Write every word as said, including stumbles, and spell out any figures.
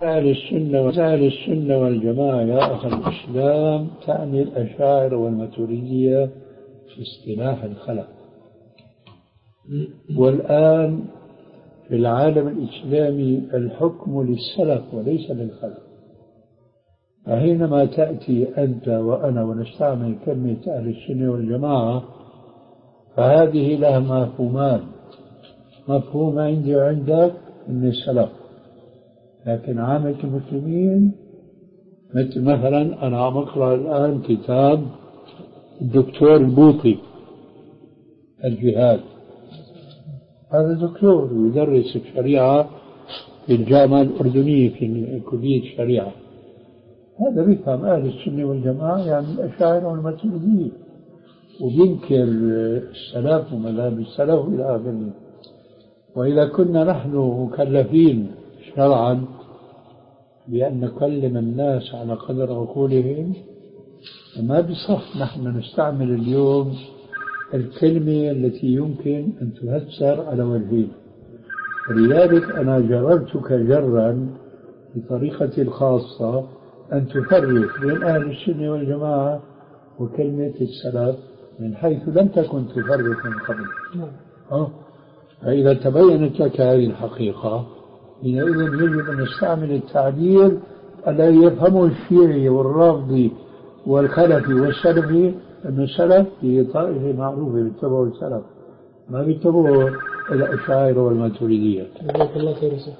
أهل السنة أهل السنة والجماعة يا أخي الإسلام تعني الأشاعرة والماتريدية في اصطلاح الخلق. والآن في العالم الإسلامي الحكم للسلف وليس للخلق. فحينما تأتي أنت وأنا ونستعمل كلمة أهل السنة والجماعة فهذه لها مفهومان. مفهوم عندي وعندك من السلف، لكن عامة المسلمين مثل مثلا أنا عم أقرأ الآن كتاب الدكتور البوطي الجهاد. هذا دكتور يدرس الشريعة في الجامعة الأردنية في كلية الشريعة. هذا بيفهم أهل السنة والجماعة يعني الأشاعرة والماتريدية، وبينكر السلف ومذهب السلف إلى آخره. وإذا كنا نحن مكلفين شرعا بأن نكلم الناس على قدر عقولهم، ما بصح نحن نستعمل اليوم الكلمة التي يمكن أن تفسر على وجهين. ولذلك أنا جربتك جرا بطريقتي الخاصة أن تفرق بين أهل السنة والجماعة وكلمة السلف من حيث لم تكن تفرق من قبل. أه؟ فإذا تبينت لك هذه الحقيقة حينئذ يجب أن نستعمل التعبير الذي يفهمه الشيعي والرافضي والخلفي والسلفي، أن السلف هي طائفة معروفة بيتبعوا السلف، ما بيتبعوا الأشاعرة والماتريدية.